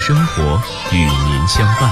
生活与您相伴。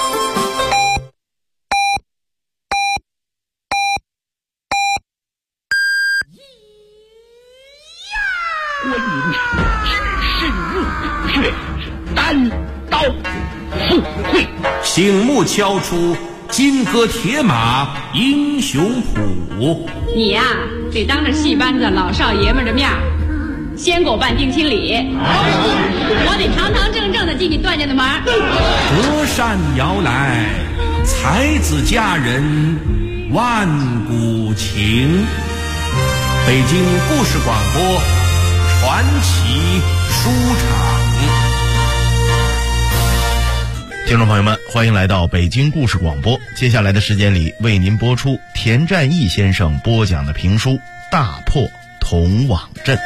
观音只身入血，单刀赴会， 醒目敲出金戈铁马英雄谱。 你呀，得当着戏班子老少爷们的面先给我办定亲礼，我得堂堂正正的进你段家的门。 隔山遥来，才子佳人万古情。北京故事广播传奇书场。 听众朋友们，欢迎来到北京故事广播。接下来的时间里，为您播出田占义先生播讲的评书《大破童网阵》。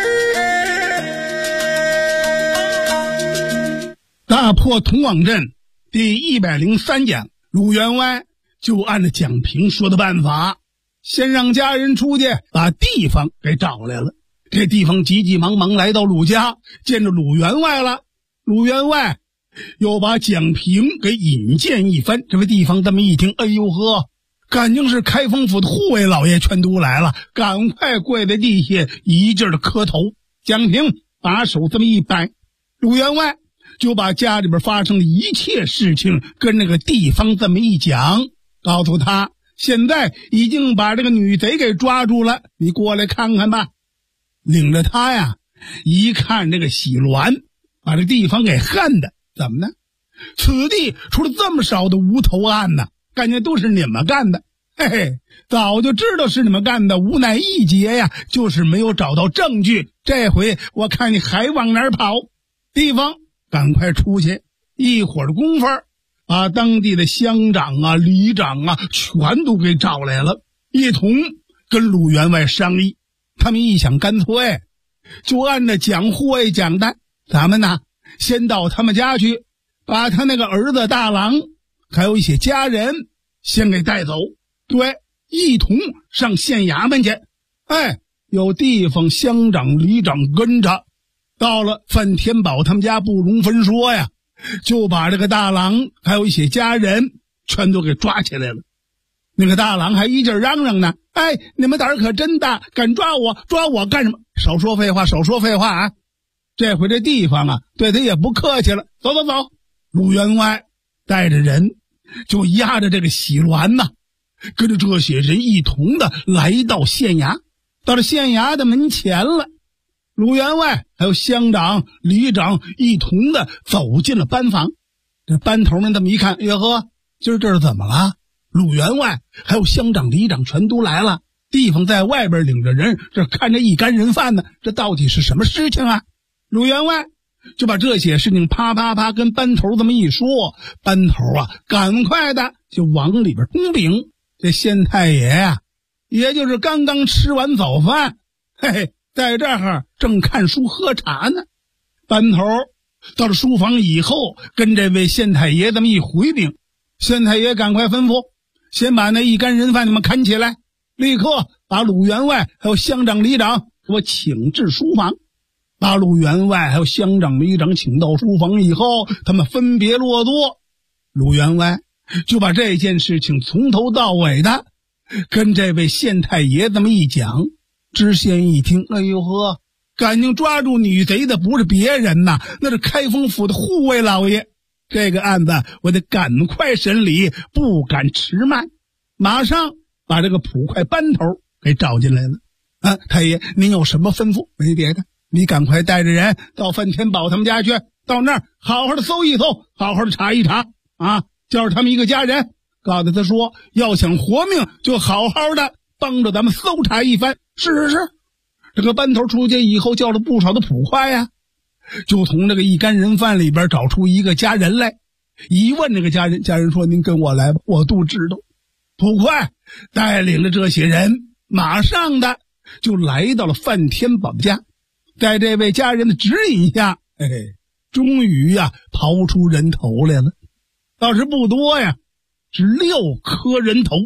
大破童网阵第103讲，鲁员外就按照蒋平说的办法，先让家人出去把地方给找来了。这地方急急忙忙来到鲁家，见着鲁员外了。鲁员外又把蒋平给引荐一番。这位地方这么一听，哎呦呵，感情是开封府的护卫老爷全都来了，赶快跪在地下一劲儿的磕头。蒋平把手这么一摆，鲁员外就把家里边发生的一切事情跟那个地方这么一讲，告诉他现在已经把这个女贼给抓住了，你过来看看吧。领着他呀，一看这个喜鸾把这地方给恨的，怎么呢？此地出了这么少的无头案呢，感觉都是你们干的。嘿嘿，早就知道是你们干的，无奈一劫呀，就是没有找到证据。这回我看你还往哪儿跑？地方赶快出去，一会儿的功夫把当地的乡长啊、里长啊全都给找来了，一同跟鲁员外商议。他们一想，干脆就按照蒋护卫讲的，咱们呢先到他们家去，把他那个儿子大郎还有一些家人先给带走。对，一同上县衙门去。哎，有地方乡长里长跟着，到了范天宝他们家不容分说呀，就把这个大郎还有一些家人全都给抓起来了。那个大郎还一劲嚷嚷呢，哎，你们胆儿可真大，敢抓我干什么？少说废话，少说废话啊！这回这地方啊，对他也不客气了。走走走，鲁员外带着人就押着这个喜鸾呐，跟着这些人一同的来到县衙。到了县衙的门前了，鲁员外还有乡长里长一同的走进了班房。这班头们这么一看，哎呀呵，今儿这是怎么了？鲁员外还有乡长里长全都来了，地方在外边领着人，这看着一干人犯呢，这到底是什么事情啊？鲁员外就把这些事情啪啪啪跟班头这么一说，班头啊赶快的就往里边通禀。这县太爷呀，也就是刚刚吃完早饭，嘿嘿，在这儿正看书喝茶呢。班头到了书房以后，跟这位县太爷这么一回禀，县太爷赶快吩咐，先把那一干人犯你们砍起来，立刻把鲁员外还有乡长里长给我请至书房。把鲁员外还有乡长里长请到书房以后，他们分别落座。鲁员外就把这件事情从头到尾的跟这位县太爷这么一讲。知县一听，哎呦呵，感情抓住女贼的不是别人呐，那是开封府的护卫老爷。这个案子我得赶快审理，不敢迟慢。马上把这个捕快班头给找进来了。啊，太爷您有什么吩咐？没别的，你赶快带着人到范天宝他们家去，到那儿好好的搜一搜，好好的查一查啊，叫着他们一个家人，告诉他说要想活命就好好的帮着咱们搜查一番。是，这个班头出去以后叫了不少的捕快呀，就从这个一干人犯里边找出一个家人来。一问这个家人，家人说您跟我来吧，我都知道。捕快带领着这些人马上的就来到了范天宝家，在这位家人的指引下，终于呀刨出人头来了。倒是不多呀，是6颗人头。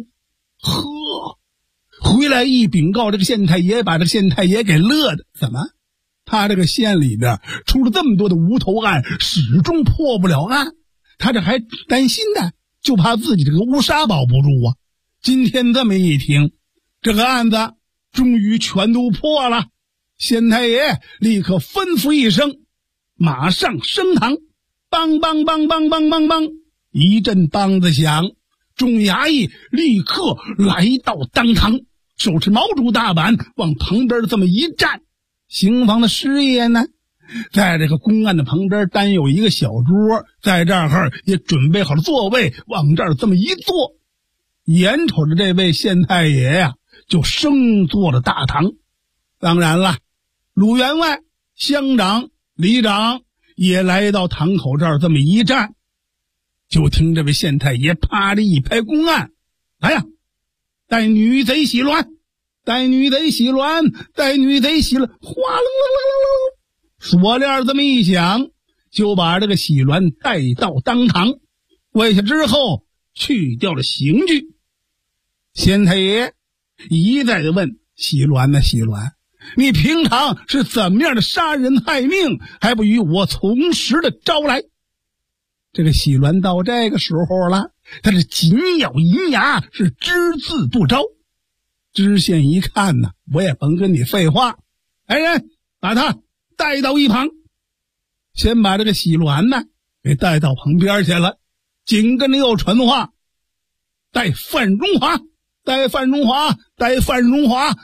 呵，回来一禀告这个县太爷，把这个县太爷给乐的。怎么？ 他这个县里边出了这么多的无头案，始终破不了案，他这还担心呢，就怕自己这个乌纱保不住啊。今天这么一听，这个案子终于全都破了。县太爷立刻吩咐一声，马上升堂，梆梆梆梆梆梆梆，一阵梆子响，众衙役立刻来到当堂，手持毛竹大板往旁边这么一站。刑房的师爷呢，在这个公案的旁边单有一个小桌，在这儿也准备好了座位，往这儿这么一坐，眼瞅着这位县太爷呀，就升坐了大堂。当然了，鲁员外、乡长、里长也来到堂口这儿这么一站。就听这位县太爷啪的一拍公案，来呀，带女贼洗鸾，带女贼洗鸾，带女贼洗鸾，哗楞楞楞楞，锁链这么一响，就把这个洗鸾带到当堂，跪下之后去掉了刑具。县太爷一再的问洗鸾呢，洗鸾，你平常是怎么样的杀人害命，还不与我从实的招来？这个洗鸾到这个时候了，他是紧咬银牙，是只字不招。知县一看呢，我也甭跟你废话，来人，把他带到一旁。先把这个洗鸾呢给带到旁边去了，紧跟着又传话，带范荣华，带范荣华，带范荣华，哗楞楞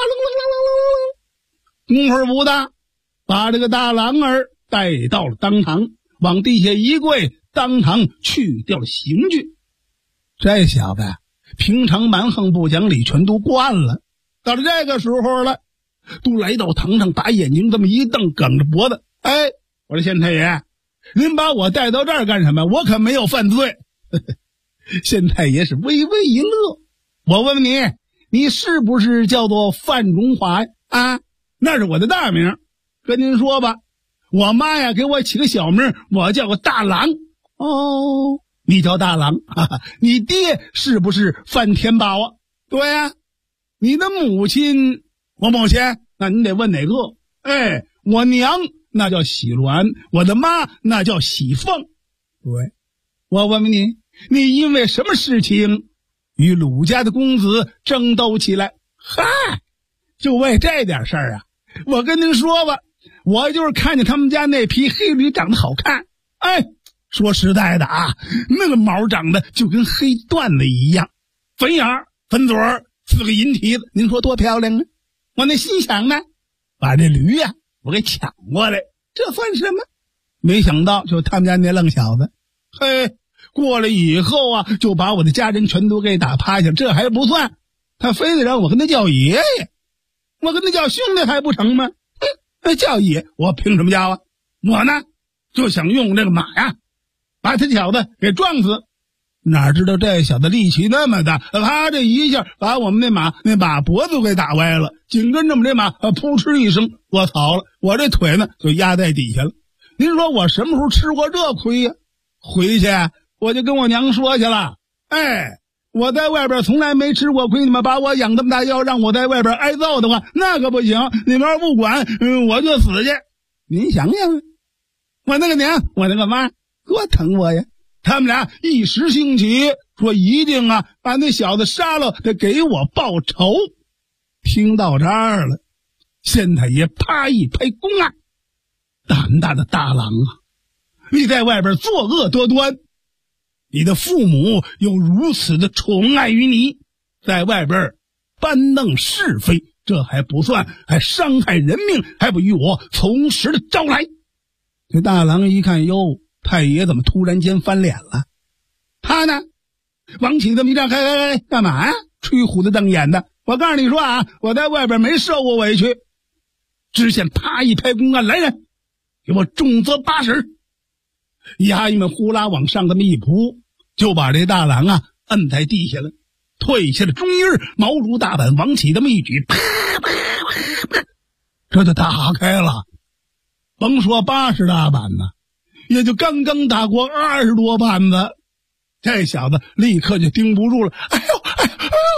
楞楞楞，功夫不大，把这个大郎儿带到了当堂，往地下一跪，当堂去掉了刑具。这小子平常蛮横不讲理全都惯了，到了这个时候了，都来到堂上，把眼睛这么一瞪，梗着脖子，哎，我说县太爷，您把我带到这儿干什么？我可没有犯罪。县太爷是微微一乐，我问问你，你是不是叫做范荣华呀？啊，那是我的大名。跟您说吧，我妈呀给我起个小名，我叫个大郎。哦，你叫大郎，哈哈，你爹是不是范天宝啊？对呀。你的母亲，我母亲，那你得问哪个？哎，我娘那叫喜鸾，我的妈那叫喜凤。对，我问问你，你因为什么事情与鲁家的公子争斗起来？嗨，就为这点事儿啊！我跟您说吧，我就是看见他们家那匹黑驴长得好看，哎，说实在的啊，那个毛长得就跟黑缎子一样，粉眼儿、粉嘴儿，4个银蹄子，您说多漂亮啊！我那心想呢，把这驴呀，我给抢过来，这算什么？没想到就他们家那愣小子，嘿，过来以后啊，就把我的家人全都给打趴下，这还不算，他非得让我跟他叫爷爷，我跟他叫兄弟还不成吗？叫爷，我凭什么叫啊？我呢就想用这个马呀，把他小子给撞死。哪知道这小子力气那么大，啪这一下把我们那马脖子给打歪了，紧跟着我们这马扑哧一声卧槽了，我这腿呢就压在底下了。您说我什么时候吃过这亏呀？回去我就跟我娘说去了，哎，我在外边从来没吃过亏，你们把我养这么大，要让我在外边挨揍的话，那可不行，你们要不管，我就死去。您想想，我那个娘，我那个妈多疼我呀，他们俩一时兴起，说一定啊把那小子杀了，得给我报仇。听到这儿了，县太爷啪一拍公案，胆大的大郎啊，你在外边作恶多端，你的父母又如此的宠爱于你，在外边搬弄是非，这还不算，还伤害人命，还不与我从实的招来。这大郎一看，哟，太爷怎么突然间翻脸了？他呢往起这么一站，干嘛呀？吹胡子瞪眼的。我告诉你说啊，我在外边没受过委屈。知县啪一拍公案，来人，给我重责80。衙役们呼啦往上这么一扑，就把这大郎啊摁在地下了，退下了中音，毛竹大板往起这么一举，啪啪啪啪，这就打开了。甭说80大板呢，也就刚刚打过20多板子，这小子立刻就盯不住了，哎呦哎呦哎呦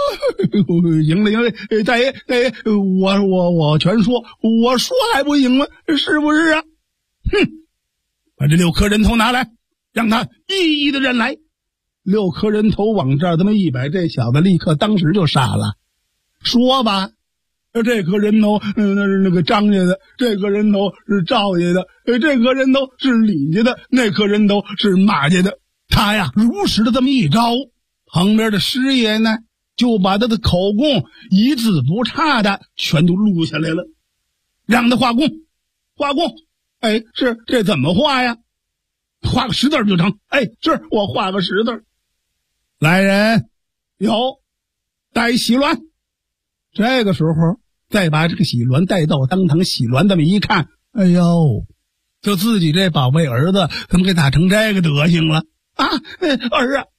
赢了，大爷，我全说，我说还不赢吗？是不是啊？哼，把这6颗人头拿来，让他一一的认来。6颗人头往这儿这么一摆，这小子立刻当时就傻了。说吧，这颗人头那是那个张家的，这颗人头是赵家的，这颗人头是李家的，那颗人头是马家的。他呀如实的这么一招，旁边的师爷呢就把他的口供一字不差的全都录下来了，让他画供。哎，是这怎么画呀？画个10字就成。哎，是我画个10字。来人，有带喜鸾。这个时候再把这个喜鸾带到当堂，喜鸾这么一看，哎呦，就自己这宝贝儿子怎么给打成这个德行了啊？儿啊，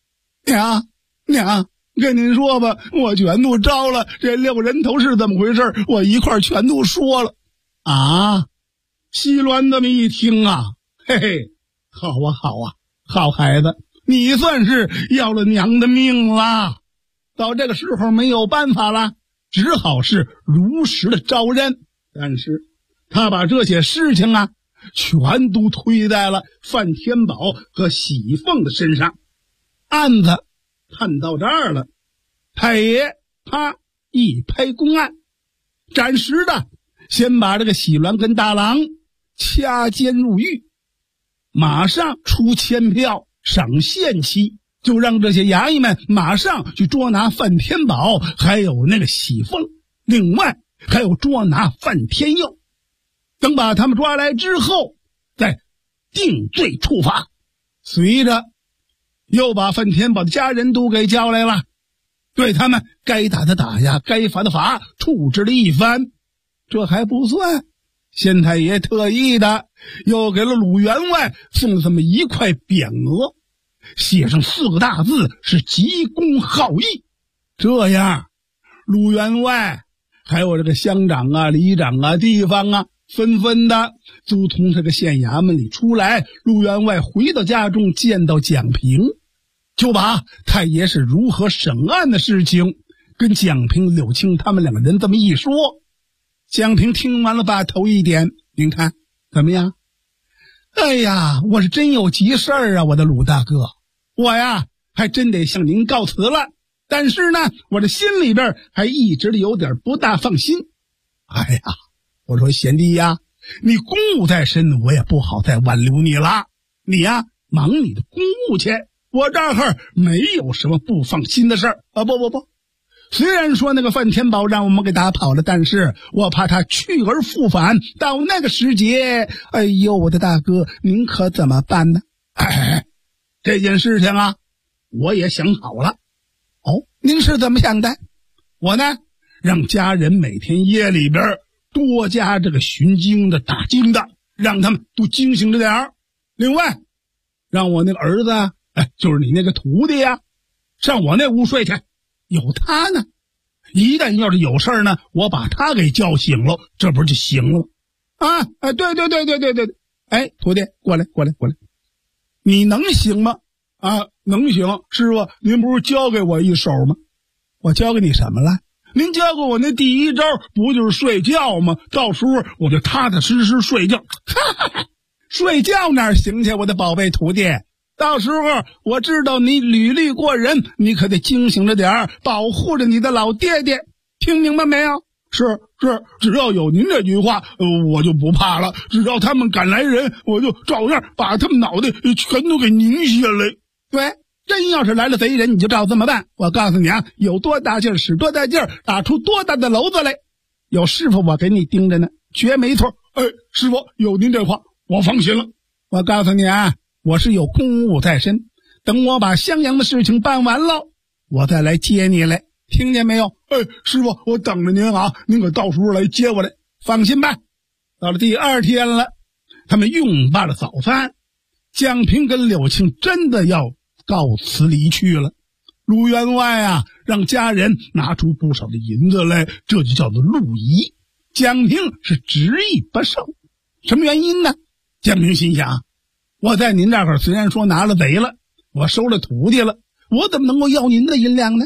娘，跟您说吧，我全都招了，这6人头是怎么回事，我一块全都说了啊。喜鸾这么一听啊，嘿嘿，好孩子，你算是要了娘的命了。到这个时候没有办法了，只好是如实的招认。但是他把这些事情啊全都推在了范天宝和喜凤的身上。案子判到这儿了，太爷他一拍公案，暂时的先把这个喜鸾跟大郎掐监入狱，马上出签票赏限期，就让这些衙役们马上去捉拿范天宝还有那个喜凤，另外还有捉拿范天佑。等把他们抓来之后再定罪处罚。随着又把范天宝的家人都给叫来了，对他们该打的打呀，该罚的罚，处置了一番。这还不算，县太爷特意的又给了鲁员外送了这么一块匾额，写上4个大字，是急公好义。这样鲁员外还有这个乡长啊、里长啊、地方啊，纷纷的都从这个县衙门里出来。鲁员外回到家中，见到蒋平，就把太爷是如何审案的事情跟蒋平、柳青他们2个人这么一说。蒋平听完了，把头一点，您看怎么样？哎呀，我是真有急事儿啊，我的鲁大哥，我呀还真得向您告辞了。但是呢，我这心里边还一直有点不大放心。哎呀，我说贤弟呀，你公务在身，我也不好再挽留你了。你呀忙你的公务去，我这儿没有什么不放心的事儿啊。不，虽然说那个范天宝让我们给打跑了，但是我怕他去而复返，到那个时节，哎呦，我的大哥，您可怎么办呢？这件事情啊，我也想好了。哦，您是怎么想的？我呢，让家人每天夜里边多加这个巡经的、打经的，让他们都警醒着点儿。另外，让我那个儿子，就是你那个徒弟呀，上我那屋睡去。有他呢，一旦要是有事儿呢，我把他给叫醒了，这不就行了啊？对，哎，徒弟，过来，你能行吗？啊，能行。师傅，您不是教给我一手吗？我教给你什么了？您教给我那第一招不就是睡觉吗？到时候我就踏踏实实睡觉。睡觉哪行去，我的宝贝徒弟？到时候我知道你履历过人，你可得警醒着点儿，保护着你的老爹爹，听明白没有？是，只要有您这句话，我就不怕了。只要他们敢来人，我就照样把他们脑袋全都给拧下来。对，真要是来了贼人，你就照这么办。我告诉你啊，有多大劲儿使多大劲儿，打出多大的篓子来。有师傅我给你盯着呢，绝没错。师傅，有您这话，我放心了。我告诉你啊，我是有公务在身，等我把襄阳的事情办完了，我再来接你来，听见没有？师傅，我等着您啊，您可到时候来接我来。放心吧。到了第2天了，他们用罢了早饭，蒋平跟柳青真的要告辞离去了。鲁员外啊，让家人拿出不少的银子来，这就叫做路仪。蒋平是执意不受。什么原因呢？蒋平心想，我在您这儿虽然说拿了贼了，我收了徒弟了，我怎么能够要您的银两呢？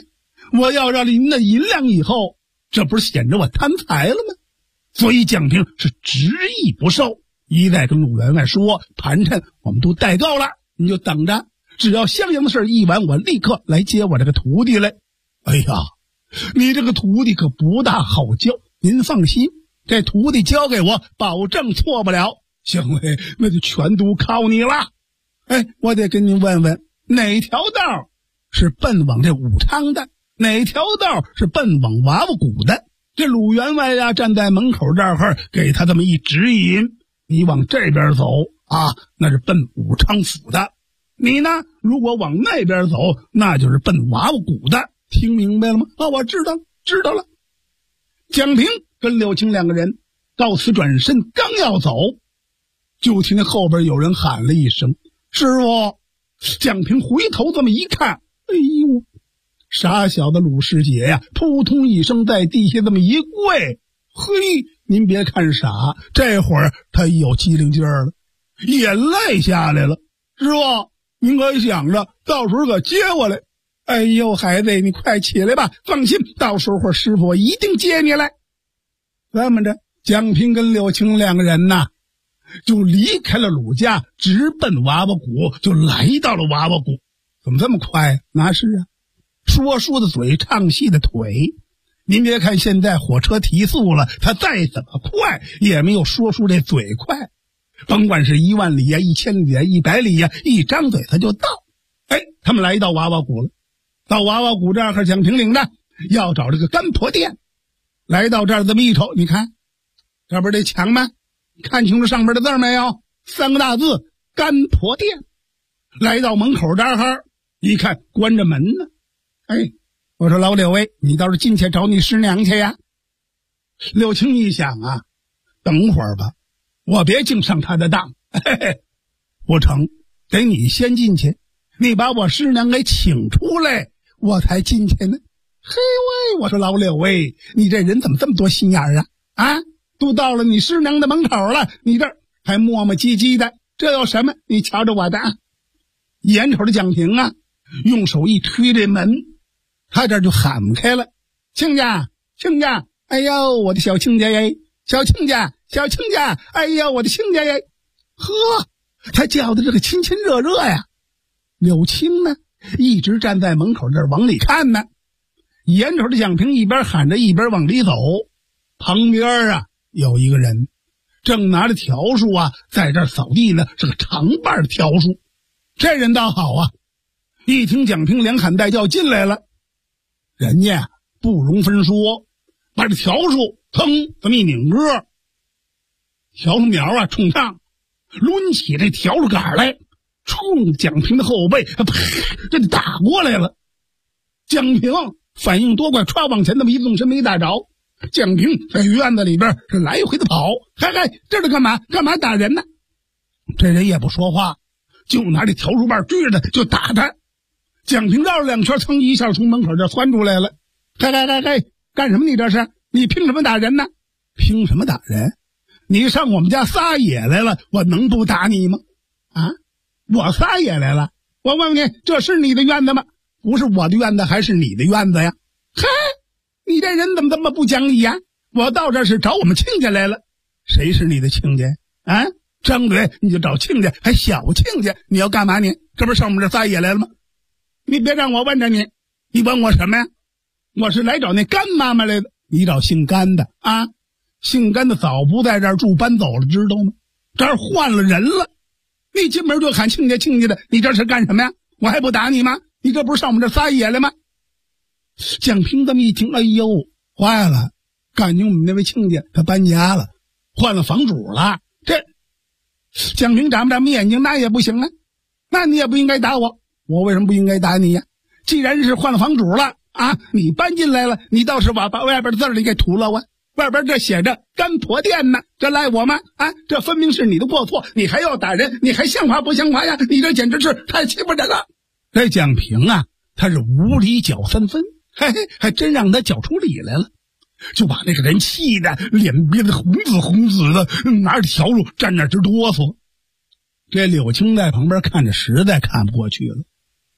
我要让您的银两以后，这不是显着我贪财了吗？所以蒋平是执意不受，一再跟鲁员外说，盘缠我们都带够了，你就等着，只要襄阳的事一完，我立刻来接我这个徒弟来。哎呀，你这个徒弟可不大好教，您放心，这徒弟交给我，保证错不了。行嘞，那就全都靠你了。哎，我得跟您问问，哪条道是奔往这武昌的，哪条道是奔往娃娃谷的？这鲁员外呀，站在门口这儿给他这么一指引，你往这边走啊，那是奔武昌府的；你呢，如果往那边走，那就是奔娃娃谷的。听明白了吗？啊，我知道了。蒋平跟柳青两个人到此转身，刚要走，就听见后边有人喊了一声：“师傅！”蒋平回头这么一看，哎呦，傻小的鲁师姐呀，扑通一声在地下这么一跪。嘿，您别看傻，这会儿他有机灵劲儿了，眼泪下来了。师傅，您可想着到时候可接我来。哎呦，孩子，你快起来吧，放心，到时候师傅一定接你来。这么着，蒋平跟柳青两个人呐，就离开了鲁家，直奔娃娃谷，就来到了娃娃谷。怎么这么快？那是啊，说书的嘴，唱戏的腿。您别看现在火车提速了，它再怎么快也没有说书这嘴快。甭管是1万里呀、1000里呀、100里呀，一张嘴它就到。哎，他们来到娃娃谷了。到娃娃谷这儿，蒋平领着要找这个干婆店。来到这儿这么一瞅，你看这不是这墙吗？看清楚上面的字没有？3个大字，干婆店。来到门口这儿一看关着门呢。哎，我说老柳喂，你倒是进去找你师娘去呀。柳青一想啊，等会儿吧，我别净上他的当。嘿嘿，不成，得你先进去，你把我师娘给请出来，我才进去呢。嘿喂，我说老柳喂，你这人怎么这么多心眼啊？啊，都到了你师娘的门口了，你这还磨磨唧唧的，这有什么？你瞧着我的啊！眼瞅着蒋平啊，用手一推这门，他这就喊开了：“亲家，亲家！哎呦，我的小亲家耶！小亲家，小亲家！哎呦，我的亲家耶！”呵，他叫的这个亲亲热热呀。柳青呢，一直站在门口这儿往里看呢。眼瞅着蒋平一边喊着一边往里走，旁边啊有一个人正拿着笤帚啊在这儿扫地呢，是个长把的笤帚。这人倒好啊，一听蒋平连喊带叫进来了，人家不容分说，把这笤帚腾这么一拧歌，笤帚苗啊冲上，抡起这笤帚杆来，冲蒋平的后背啪这就打过来了。蒋平反应多快，歘往前那么一纵身没打着。蒋平在院子里边是来回的跑，嗨，这是干嘛打人呢？这人也不说话，就拿这笤帚把追着他就打他。蒋平绕了2圈，噌一下从门口这窜出来了。嗨，干什么？你这是？你凭什么打人呢？凭什么打人？你上我们家撒野来了，我能不打你吗？啊，我撒野来了？我问你，这是你的院子吗？不是我的院子，还是你的院子呀？嗨，你这人怎么这么不讲理呀？我到这是找我们亲家来了。谁是你的亲家啊？张嘴你就找亲家，还小亲家？你要干嘛你？这不是上我们这撒野来了吗？你别让我问着你，你问我什么呀？我是来找那干妈妈来的。你找姓甘的啊？姓甘的早不在这儿住，搬走了，知道吗？这儿换了人了。你进门就喊亲家亲家的，你这是干什么呀？我还不打你吗？你这不是上我们这撒野来吗？蒋平这么一听，哎呦，坏了，感情我们那位亲家他搬家了，换了房主了。这蒋平眨不眨眼睛，那也不行啊，那你也不应该打我，我为什么不应该打你呀？既然是换了房主了啊，你搬进来了，你倒是把外边的字儿给涂了啊，外边这写着干婆店呢，这赖我吗？啊，这分明是你的过错，你还要打人，你还像话不像话呀？你这简直是太欺负人了。这蒋平啊，他是无理搅3分，嘿嘿，还真让他搅出理来了，就把那个人气的脸憋得红紫的，拿着笤帚站那直哆嗦。这柳青在旁边看着实在看不过去了，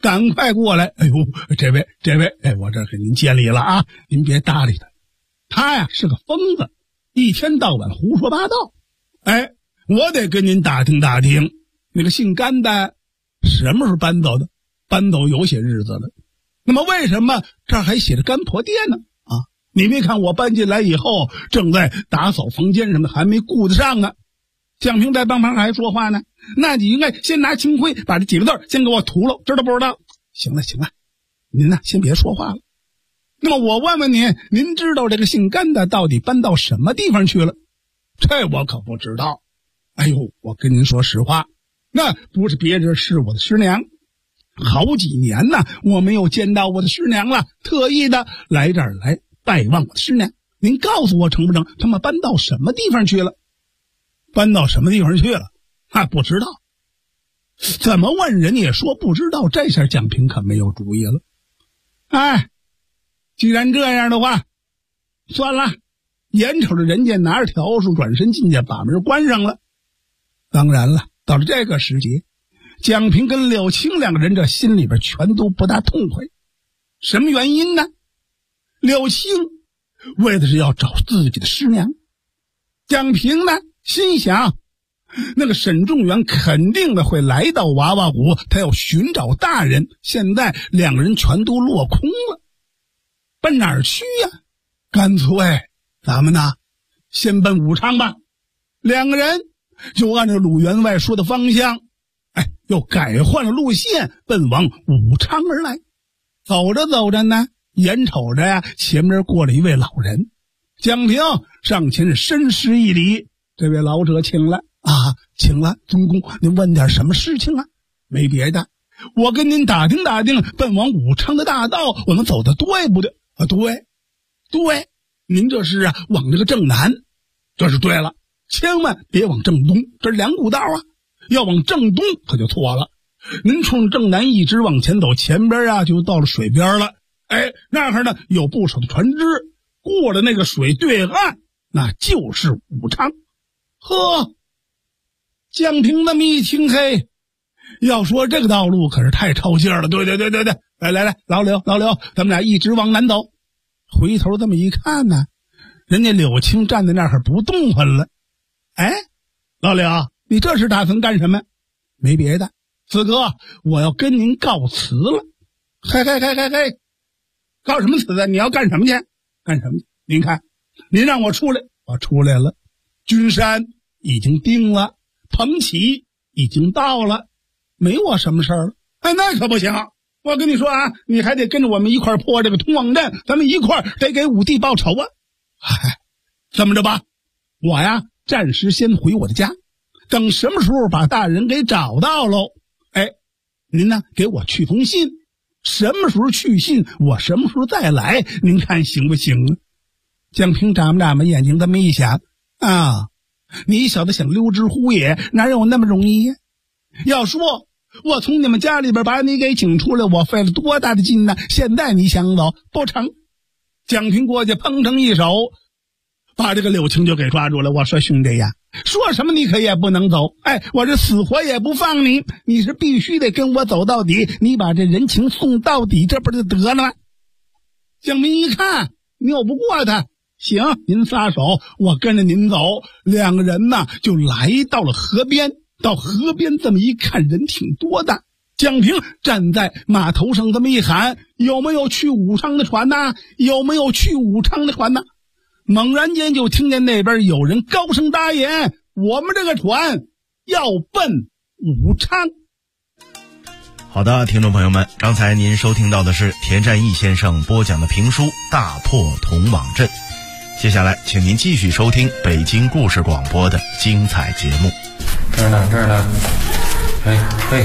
赶快过来！哎呦，这位，哎，我这给您接礼了啊，您别搭理他，他呀是个疯子，一天到晚胡说八道。哎，我得跟您打听打听，那个姓甘的什么时候搬走的？搬走有些日子了。那么为什么这儿还写着甘婆店呢？啊，你没看我搬进来以后正在打扫房间什么，还没顾得上呢。蒋平在帮旁还说话呢，那你应该先拿清灰把这几个字先给我涂了，知道不知道？行了，您呢先别说话了。那么我问问您，您知道这个姓甘的到底搬到什么地方去了？这我可不知道。哎呦，我跟您说实话，那不是别人，是我的师娘。好几年呢，我没有见到我的师娘了，特意的来这儿来拜望我的师娘。您告诉我成不成？他们搬到什么地方去了？搬到什么地方去了？还不知道。怎么问人也说不知道，这下蒋平可没有主意了。哎，既然这样的话，算了，眼瞅着人家拿着条数转身进去，把门关上了。当然了，到了这个时节，蒋平跟柳青两个人这心里边全都不大痛快。什么原因呢？柳青为的是要找自己的师娘，蒋平呢心想，那个沈仲元肯定的会来到娃娃谷，他要寻找大人。现在两个人全都落空了，奔哪儿去呀？干脆咱们呢先奔武昌吧。两个人就按照鲁员外说的方向，又改换了路线，奔往武昌而来。走着走着呢，眼瞅着呀前面过了一位老人，蒋平上前是深施一礼，这位老者请了啊，请了，尊公，您问点什么事情啊？没别的，我跟您打听打听，奔往武昌的大道我们走的对不对？啊，对，您这是往这个正南，这是对了，千万别往正东，这是两股道啊，要往正东可就错了。您冲正南一直往前走，前边就到了水边了。哎，那儿呢有不少的船只，过了那个水对岸，那就是武昌。呵，蒋平那么一听，嘿，要说这个道路可是太超劲了。对，来，老刘，咱们俩一直往南走。回头这么一看呢，人家柳青站在那儿不动弹了。哎，老柳，你这是打算干什么？没别的，四哥，我要跟您告辞了。嘿，告什么辞啊？你要干什么去？您看，您让我出来，我出来了。君山已经定了，彭起已经到了，没我什么事儿了。哎，那可不行，我跟你说啊，你还得跟着我们一块破这个通往镇，咱们一块得给武帝报仇啊。哎，这么着吧，我呀暂时先回我的家，等什么时候把大人给找到喽，哎，您呢给我去封信，什么时候去信我什么时候再来，您看行不行啊？蒋平眨巴眼睛，这么一想啊，你小子想溜之乎也，哪有那么容易呀？要说我从你们家里边把你给请出来，我费了多大的劲呢，现在你想走不成？蒋平过去砰腾一手，把这个柳青就给抓住了。我说兄弟呀，说什么你可也不能走，哎，我这死活也不放你，你是必须得跟我走到底，你把这人情送到底，这不就得了吗？蒋平一看拗不过他，行，您撒手，我跟着您走。两个人呢就来到了河边，到河边这么一看，人挺多的。蒋平站在码头上这么一喊，有没有去武昌的船呐？有没有去武昌的船呐？猛然间就听见那边有人高声答言，我们这个船要奔武昌。 好的，听众朋友们，刚才您收听到的是田占义先生播讲的评书《大破同网阵》。接下来请您继续收听北京故事广播的精彩节目。 这儿呢，哎，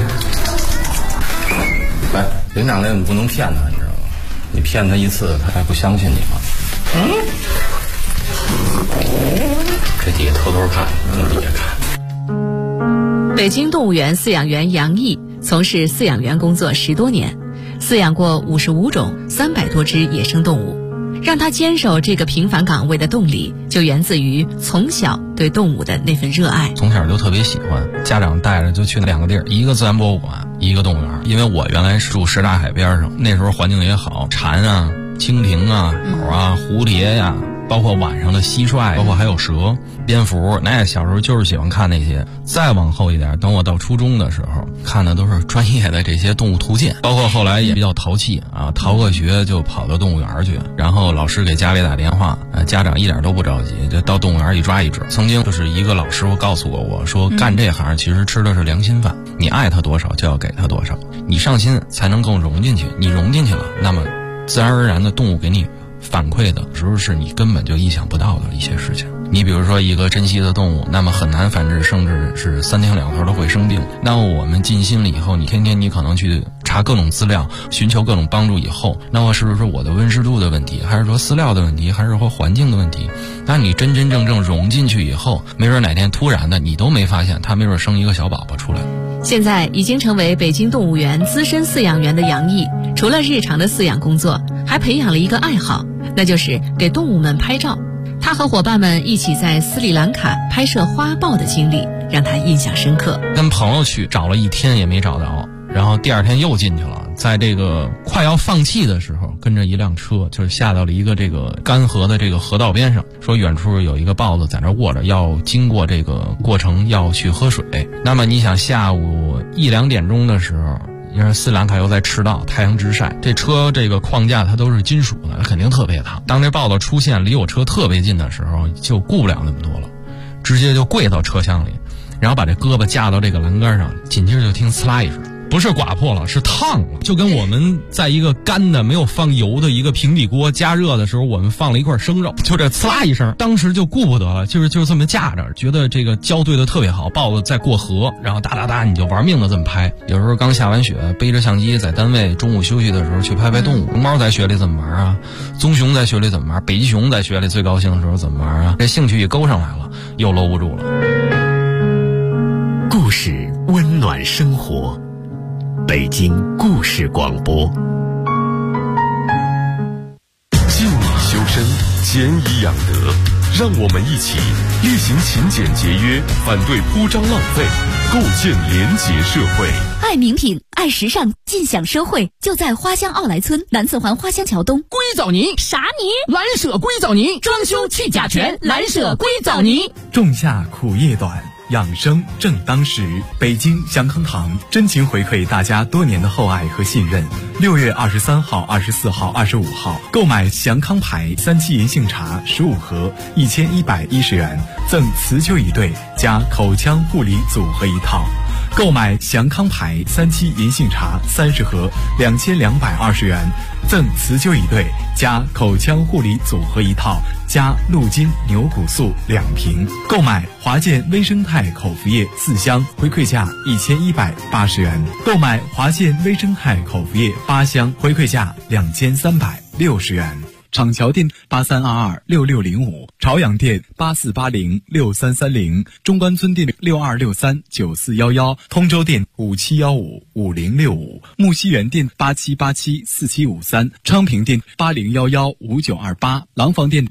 来，林长烈，你不能骗他，你知道吗？你骗他一次，他还不相信你吗？这底下偷偷看，从底下看。 北京动物园饲养员杨毅从事饲养员工作10多年，饲养过55种300多只野生动物。让他坚守这个平凡岗位的动力，就源自于从小对动物的那份热爱。 从小就特别喜欢，家长带着就去2个地儿，一个自然博物馆， 一个动物园。因为我原来是住什刹海边上，那时候环境也好，蝉啊、蜻蜓啊、鸟啊、蝴蝶呀，包括晚上的蟋蟀，包括还有蛇、蝙蝠，那小时候就是喜欢看那些。再往后一点，等我到初中的时候，看的都是专业的这些动物图鉴，包括后来也比较淘气啊，逃个学就跑到动物园去，然后老师给家里打电话，家长一点都不着急，就到动物园一抓一只。曾经就是一个老师傅告诉我说干这行其实吃的是良心饭，你爱他多少就要给他多少，你上心才能够融进去，你融进去了，那么自然而然的动物给你反馈的时候是你根本就意想不到的一些事情。你比如说一个珍稀的动物，那么很难繁殖，甚至是3天2头都会生病。那我们尽心了以后，你天天你可能去查各种资料，寻求各种帮助以后，那么是不是我的温湿度的问题，还是说饲料的问题，还是说环境的问题？那你真真正正融进去以后，没准哪天突然的你都没发现，它没准生一个小宝宝出来。 现在已经成为北京动物园资深饲养员的杨毅，除了日常的饲养工作，还培养了一个爱好，那就是给动物们拍照。他和伙伴们一起在斯里兰卡拍摄花豹的经历让他印象深刻。 跟朋友去找了1天也没找到，然后第2天又进去了，在这个快要放弃的时候，跟着一辆车就是下到了一个这个干涸的这个河道边上，说远处有一个豹子在那卧着，要经过这个过程要去喝水。那么你想下午1、2点钟的时候，因为斯里兰卡又在赤道，太阳直晒，这车这个框架它都是金属的，肯定特别烫。当这豹子出现离我车特别近的时候，就顾不了那么多了，直接就跪到车厢里，然后把这胳膊架到这个栏杆上，紧接着就听呲啦一声，不是刮破了，是烫了，就跟我们在一个干的没有放油的一个平底锅加热的时候，我们放了一块生肉，就这呲啦一声，当时就顾不得了，就是这么架着，觉得这个交对的特别好，豹子在过河，然后哒哒哒你就玩命的这么拍。有时候刚下完雪，背着相机在单位中午休息的时候去拍拍动物。龙猫在雪里怎么玩啊？棕熊在雪里怎么玩？北极熊在雪里最高兴的时候怎么玩啊？这兴趣一勾上来了，又搂不住了。 故事温暖生活，北京故事广播。 敬礼修身，俭以养德，让我们一起厉行勤俭节约，反对铺张浪费，构建廉洁社会。 爱名品，爱时尚，尽享社会，就在花乡奥莱村南四环花乡桥东。 硅藻泥啥泥？ 蓝舍硅藻泥，装修去甲醛，蓝舍硅藻泥。 仲夏苦夜短，养生正当时。北京祥康堂真情回馈大家多年的厚爱和信任。6月23号、24号、25号，购买祥康牌3七银杏茶15盒，1110元，赠辞旧一对加口腔护理组合一套。购买祥康牌3七银杏茶30盒，2220元，赠辞旧一对加口腔护理组合一套，加鹿筋牛骨素2瓶。购买华健微生态口服液4箱，回馈价1180元。购买华健微生态口服液8箱，回馈价2360元。厂桥店83226605，朝阳店84806330，中关村店62639411，通州店57155065，木樨园店87874753，昌平店80115928，廊坊店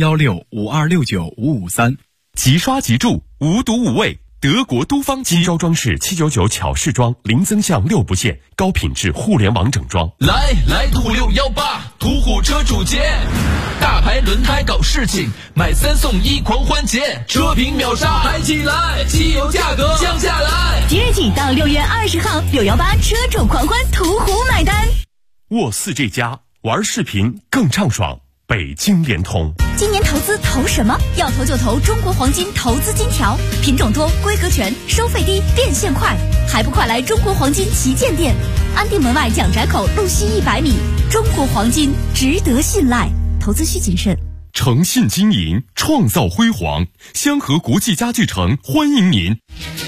031652695553。 即刷即住，无毒无味。德国都方精装装饰799巧饰装，零增项6不限，高品质互联网整装。 来途虎618，途虎车主节，大牌轮胎搞事情，买3送1狂欢节，车评秒杀，嗨起来，汽油价格降下来。 即日起到6月20号，618车主狂欢，途虎买单。 沃4这家玩视频更畅爽。北京联通， 今年投资投什么？要投就投中国黄金投资金条，品种多，规格全，收费低，变现快，还不快来中国黄金旗舰店？安定门外蒋宅口路西100米，中国黄金值得信赖，投资需谨慎。 诚信经营，创造辉煌，香河国际家具城欢迎您。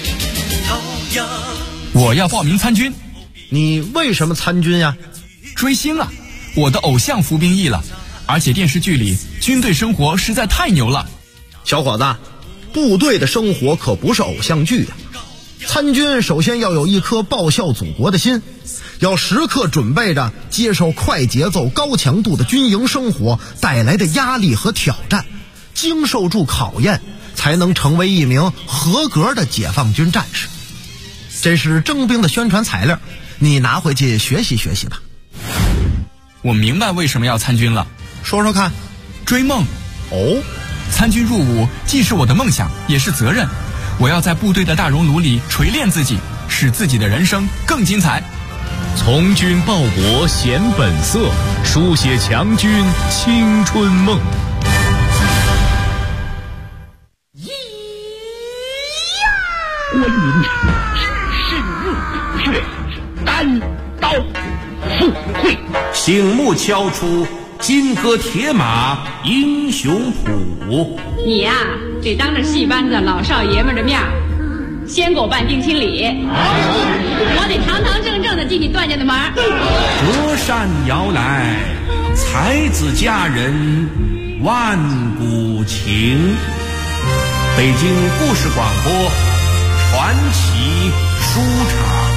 我要报名参军。 你为什么参军呀？ 追星啊，我的偶像服兵役了。而且电视剧里军队生活实在太牛了。 小伙子，部队的生活可不是偶像剧啊！参军首先要有一颗报效祖国的心，要时刻准备着接受快节奏高强度的军营生活带来的压力和挑战，经受住考验，才能成为一名合格的解放军战士。 这是征兵的宣传材料，你拿回去学习学习吧。 我明白为什么要参军了， 说说看。 追梦。 哦， 参军入伍既是我的梦想，也是责任。我要在部队的大熔炉里锤炼自己，使自己的人生更精彩。 从军报国显本色，书写强军青春梦。 观音只身入血，单刀赴会， 醒目敲出金戈铁马英雄谱。 你呀，得当着戏班子老少爷们的面先给我办定亲礼，我得堂堂正正的进你段家的门。 隔山遥来，才子佳人万古情。北京故事广播传奇书场。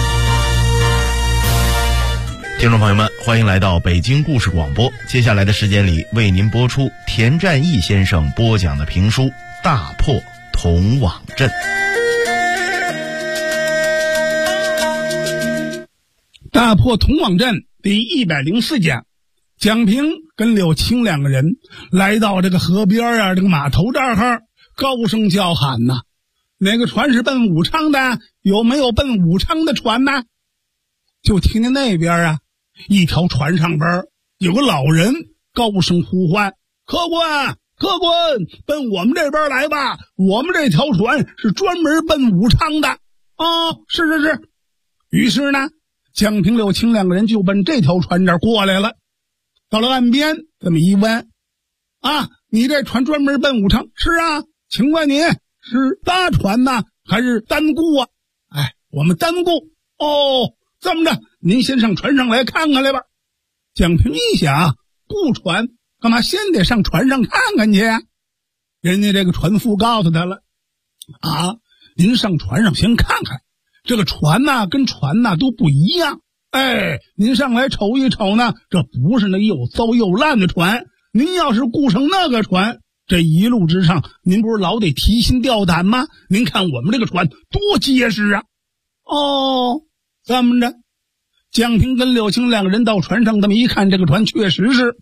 听众朋友们，欢迎来到北京故事广播。接下来的时间里，为您播出田占义先生播讲的评书《大破铜网阵》。 大破铜网阵第104讲，蒋平跟柳青两个人来到这个河边啊，这个码头这儿，高声叫喊呐：哪个船是奔武昌的？有没有奔武昌的船呢？就听见那边啊，一条船上边有个老人高声呼唤：客官，客官，奔我们这边来吧，我们这条船是专门奔武昌的。哦，是。于是呢，蒋平、柳青两个人就奔这条船这儿过来了。到了岸边，这么一问：啊，你这船专门奔武昌？是啊，请问你是搭船呢，还是单雇啊？哎，我们单雇。哦，这么着，您先上船上来看看来吧。蒋平一想，雇船干嘛先得上船上看看去呀？人家这个船夫告诉他了：啊，您上船上先看看，这个船呐跟船呐都不一样。哎，您上来瞅一瞅呢，这不是那又糟又烂的船。您要是雇上那个船，这一路之上您不是老得提心吊胆吗？您看我们这个船多结实啊。哦，这么着，蒋平跟柳青两个人到船上，这么一看，这个船确实是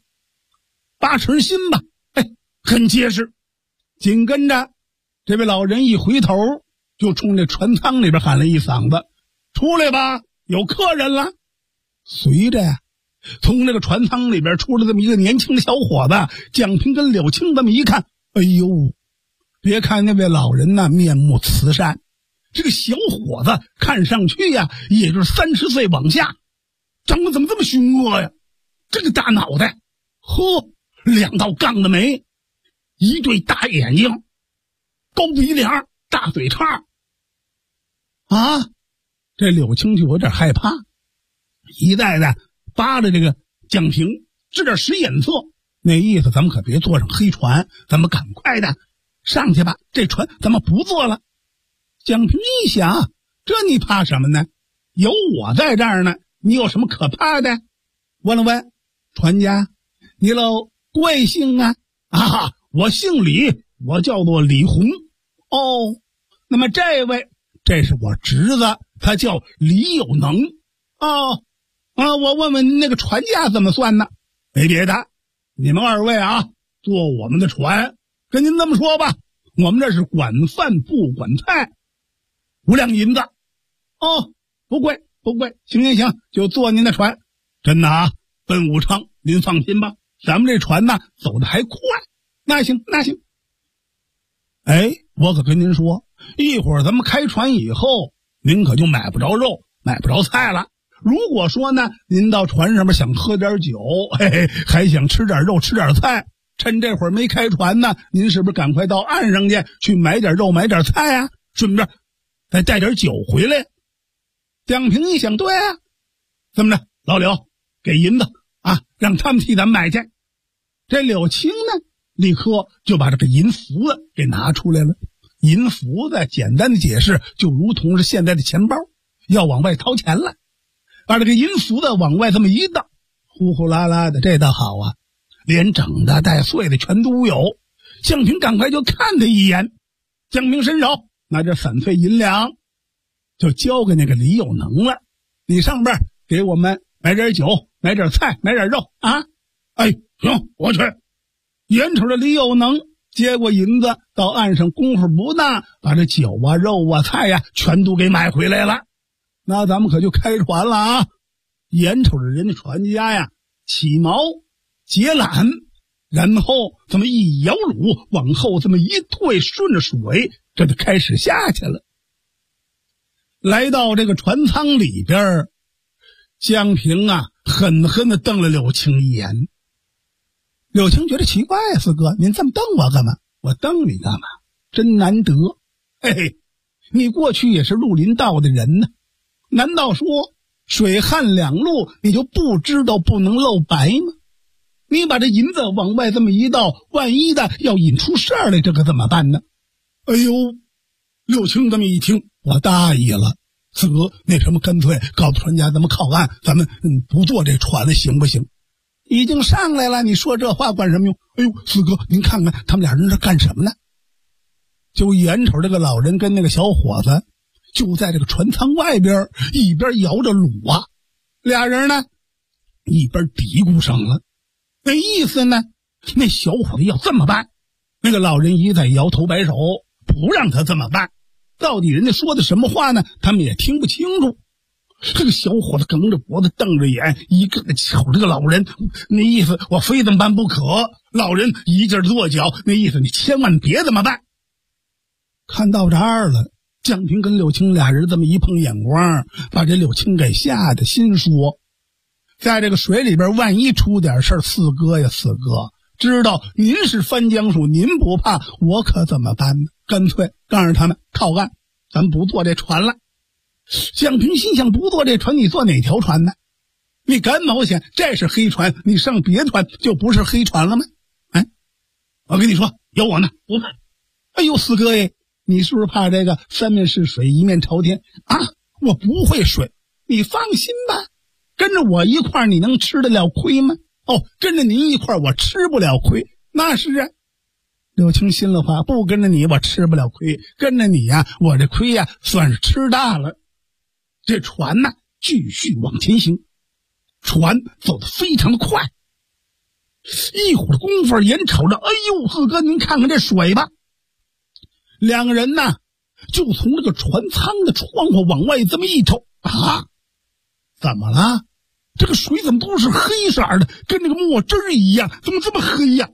8成新吧，哎，很结实。紧跟着这位老人一回头，就冲这船舱里边喊了一嗓子：出来吧，有客人了。随着呀，从那个船舱里边出来这么一个年轻的小伙子。蒋平跟柳青这么一看，哎呦，别看那位老人呢面目慈善，这个小伙子看上去呀也就是30岁往下，长得怎么这么凶恶呀？这个大脑袋，呵，2道杠的眉，一对大眼睛，高鼻梁，大嘴叉。啊，这柳青就有点害怕，一再的扒着这个蒋平，使点使眼色，那意思咱们可别坐上黑船，咱们赶快的上去吧，这船咱们不坐了。蒋平一想，这你怕什么呢？有我在这儿呢，你有什么可怕的？问了问船家：你老贵姓啊？啊，我姓李，我叫做李红。哦，那么这位，这是我侄子，他叫李有能。哦，我问问您那个船价怎么算呢？没别的，你们2位啊，坐我们的船，跟您这么说吧，我们这是管饭不管菜，5两银子。哦，不贵，行，就坐您的船。真的啊，奔武昌您放心吧，咱们这船呢走得还快。那行。哎，我可跟您说，一会儿咱们开船以后，您可就买不着肉，买不着菜了。如果说呢，您到船上面想喝点酒，嘿嘿，还想吃点肉吃点菜，趁这会儿没开船呢，您是不是赶快到岸上去买点肉买点菜啊，顺便再带点酒回来？蒋平一想，对啊，这么着，老柳给银子啊，让他们替咱们买去。这柳青呢，立刻就把这个银福子给拿出来了。银福子简单的解释，就如同是现在的钱包，要往外掏钱了。把这个银福子往外这么一倒，呼呼啦啦的，这倒好啊，连整的带碎的全都有。蒋平赶快就看他一眼，蒋平伸手拿着散碎银两， 就交给那个李有能了。你上边给我们买点酒，买点菜，买点肉啊！哎，行，我去。眼瞅着李有能接过银子，到岸上功夫不大，把这酒啊、肉啊、菜呀全都给买回来了。那咱们可就开船了啊！眼瞅着人家船家呀起锚解缆，然后这么一摇橹往后这么一退，顺着水这就开始下去了。来到这个船舱里边，江平啊狠狠地瞪了柳青一眼。柳青觉得奇怪，四哥您这么瞪我干嘛？我瞪你干嘛？真难得。嘿嘿，你过去也是绿林道的人呢，难道说水旱两路你就不知道不能露白吗？你把这银子往外这么一倒，万一的要引出事儿来，这可怎么办呢？哎呦，柳青这么一听，我大意了。四哥，那什么，干脆告诉船家咱们靠岸，咱们不坐这船了，行不行？已经上来了，你说这话管什么用？哎呦，四哥您看看他们俩人这干什么呢？就眼瞅这个老人跟那个小伙子就在这个船舱外边一边摇着橹啊，俩人呢一边嘀咕上了。那意思呢，那小伙子要这么办，那个老人一再摇头摆手，不让他这么办。到底人家说的什么话呢？他们也听不清楚。这个小伙子梗着脖子瞪着眼，一个个瞅这个老人，那意思我非这么办不可。老人一劲跺脚，那意思你千万别这么办。看到这儿了，江平跟柳青俩人这么一碰眼光，把这柳青给吓得心说，在这个水里边万一出点事儿，四哥呀四哥，知道您是翻江鼠，您不怕，我可怎么办呢？干脆告诉他们靠岸，咱不坐这船了。江平心想，不坐这船你坐哪条船呢？你敢冒险这是黑船，你上别船就不是黑船了吗？哎，我跟你说有我呢，不怕。哎呦四哥耶，你是不是怕这个三面是水一面朝天啊？我不会水，你放心吧，跟着我一块儿你能吃得了亏吗？哦，跟着您一块儿我吃不了亏，那是啊。柳青心里话，不跟着你我吃不了亏，跟着你呀我这亏呀算是吃大了。这船呢继续往前行，船走得非常的快。一会儿的功夫，眼瞅着，哎呦四哥您看看这水吧。两个人呢就从这个船舱的窗户往外这么一瞅啊，怎么了？这个水怎么都是黑色的，跟那个墨汁一样，怎么这么黑呀？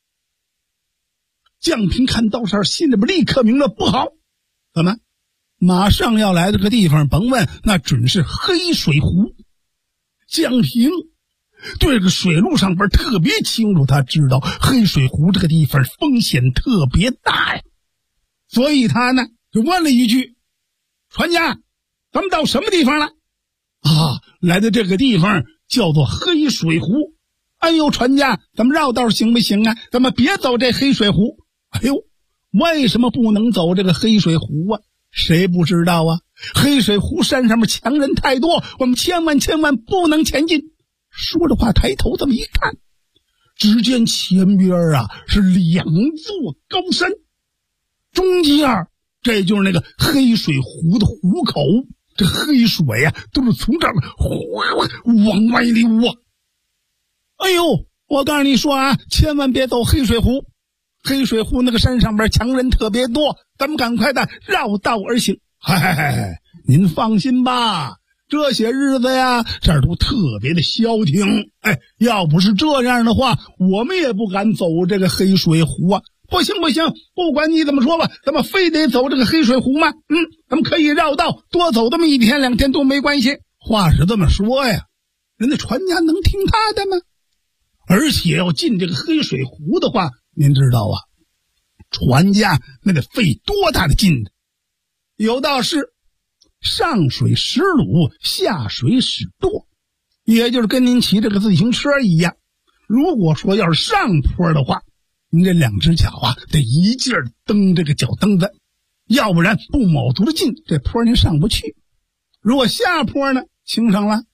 江平看到这儿，心里边立刻明白不好，怎么？马上要来这个地方，甭问，那准是黑水湖。江平对这个水路上边特别清楚，他知道黑水湖这个地方风险特别大呀，所以他呢就问了一句：“船家，咱们到什么地方了？”啊，来的这个地方叫做黑水湖。哎呦，船家，咱们绕道行不行啊？咱们别走这黑水湖。哎呦，为什么不能走这个黑水湖啊？谁不知道啊？黑水湖山上面强人太多，我们千万不能前进。说着话，抬头这么一看，只见前边啊是两座高山，中间这就是那个黑水湖的湖口。这黑水啊都是从这儿哗哗往外流啊。哎呦，我告诉你说啊，千万别走黑水湖。黑水湖那个山上边强人特别多，咱们赶快的绕道而行。嗨，您放心吧，这些日子呀这儿都特别的消停。哎，要不是这样的话，我们也不敢走这个黑水湖啊。不行，不管你怎么说吧，咱们非得走这个黑水湖吗？咱们可以绕道多走这么1天2天都没关系。话是这么说呀，人家船家能听他的吗？而且要进这个黑水湖的话，您知道啊，船家那得费多大的劲呢？有道是上水10鲁，下水10舵，也就是跟您骑这个自行车一样。如果说要是上坡的话，您这2只脚啊得一劲儿蹬这个脚蹬子，要不然不卯足了劲，这坡您上不去。如果下坡呢，轻省了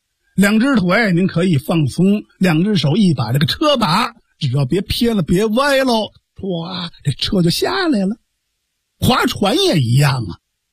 ，2只腿您可以放松，2只手一把这个车把，只要别偏了别歪喽，哇，这车就下来了。划船也一样啊，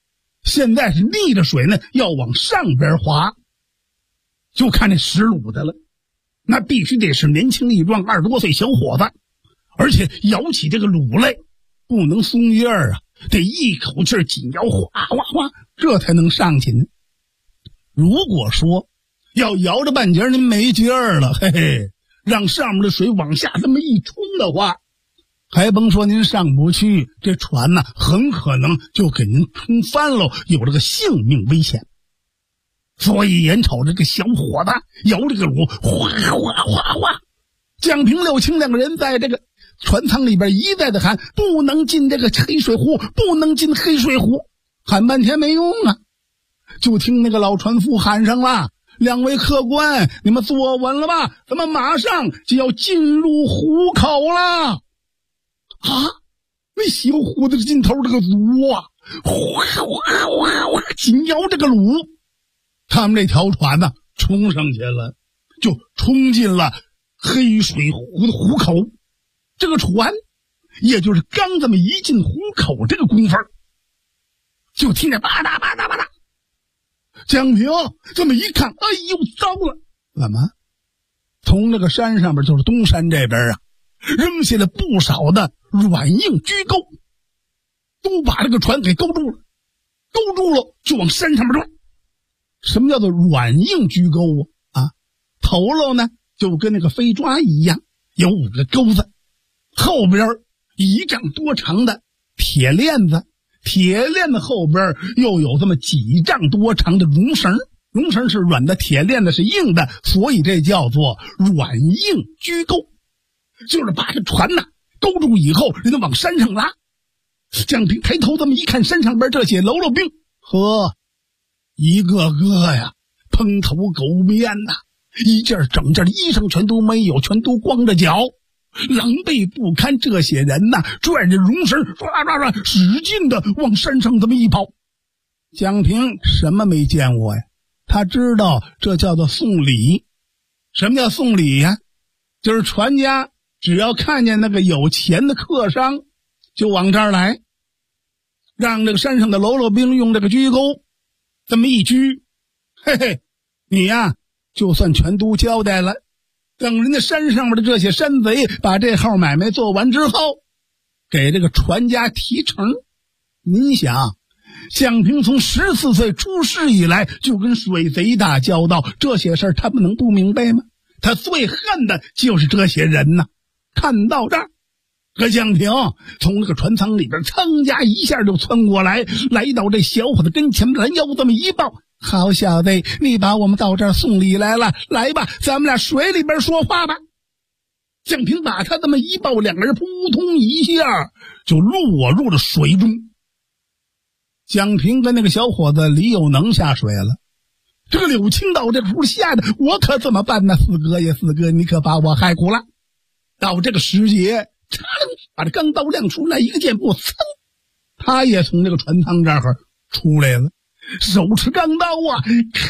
现在是逆着水呢，要往上边滑。就看这使鲁的了，那必须得是年轻力壮20多岁小伙子，而且摇起这个橹来不能松叶啊，得一口气紧摇，哗哗哗，这才能上去呢。如果说要摇着半截您没劲儿了，嘿嘿，让上面的水往下这么一冲的话，还甭说您上不去，这船呢很可能就给您冲翻了，有这个性命危险。所以眼瞅着这个小伙子摇这个橹，哗哗哗哗，蒋平、柳青两个人在这个船舱里边一再的喊，不能进这个黑水湖，不能进黑水湖，喊半天没用啊。就听那个老船夫喊上了，两位客官，你们坐稳了吧，咱们马上就要进入湖口了。啊，那小湖的尽头这个橹啊，哗哗哗哗，紧摇这个橹，他们这条船呢冲上去了，就冲进了黑水湖的湖口。这个船也就是刚这么一进湖口这个功夫，就听见吧嗒吧嗒吧嗒。蒋平这么一看，哎呦糟了，怎么从那个山上边，就是东山这边啊，扔下了不少的软硬居钩，都把这个船给勾住了，勾住了就往山上面撞。什么叫做软硬居钩啊？头喽呢就跟那个飞抓一样，有5个钩子，后边1丈多长的铁链子，铁链子后边又有这么几丈多长的绒绳，绒绳是软的，铁链子是硬的，所以这叫做软硬居钩，就是把这船呢勾住以后，人家往山上拉。蒋平抬头这么一看，山上边这些喽啰兵，呵，一个个呀蓬头垢面呐，一件整件的衣裳全都没有，全都光着脚，狼狈不堪。这些人呐拽着绒绳唰唰唰使劲的往山上这么一跑。蒋平什么没见过呀？他知道这叫做送礼。什么叫送礼呀？就是船家只要看见那个有钱的客商就往这儿来，让这个山上的喽啰兵用这个居钩这么一居，嘿嘿，你呀就算全都交代了。等人家山上面的这些山贼把这号买卖做完之后，给这个船家提成。您想，蒋平从14岁出世以来就跟水贼打交道，这些事儿他们能不明白吗？他最恨的就是这些人呐。看到这儿，可蒋平从这个船舱里边噌家一下就窜过来，来到这小伙子跟前，拦腰这么一抱，好小子，你把我们到这儿送礼来了，来吧，咱们俩水里边说话吧。蒋平把他这么一抱，两个人扑通一下就落入了水中。蒋平跟那个小伙子李有能下水了，这个柳青岛这时候吓得我可怎么办呢？四哥呀，四哥，你可把我害苦了。到这个时节，把这钢刀亮出来，一个箭步，噌，他也从这个船舱这儿出来了，手持钢刀啊，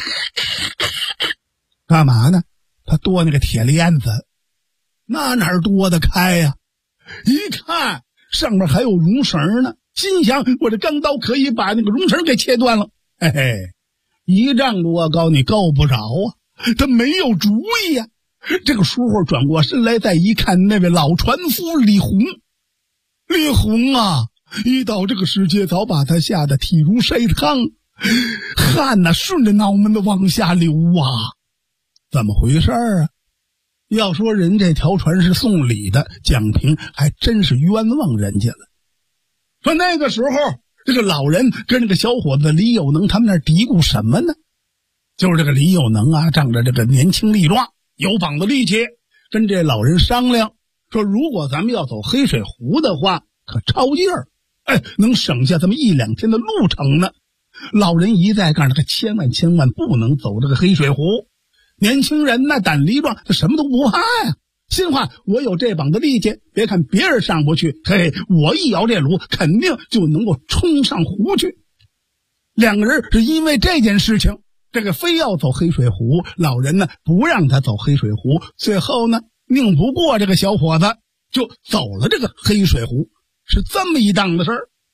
干嘛呢？他剁那个铁链子，那哪儿剁得开呀？一看上面还有绒绳呢，心想我这钢刀可以把那个绒绳给切断了。嘿嘿，1丈多高，你够不着啊，他没有主意呀。这个时候转过身来，再一看，那位老船夫李红，李红啊，一到这个时节早把他吓得体如筛汤，汗呐顺着脑门子往下流啊。怎么回事啊？要说人这条船是送礼的，蒋平还真是冤枉人家了。说那个时候这个老人跟这个小伙子李有能他们那嘀咕什么呢？就是这个李有能啊，仗着这个年轻力壮，有膀子力气，跟这老人商量说，如果咱们要走黑水湖的话可超劲儿，能省下这么1、2天的路程呢。老人一再告诉他，千万不能走这个黑水湖，年轻人呢胆力壮，他什么都不怕呀。心话，我有这膀子力气，别看别人上不去，嘿，我一摇这橹肯定就能够冲上湖去。两个人是因为这件事情，这个非要走黑水湖，老人呢不让他走黑水湖，最后呢拧不过这个小伙子，就走了这个黑水湖，是这么一档子事儿。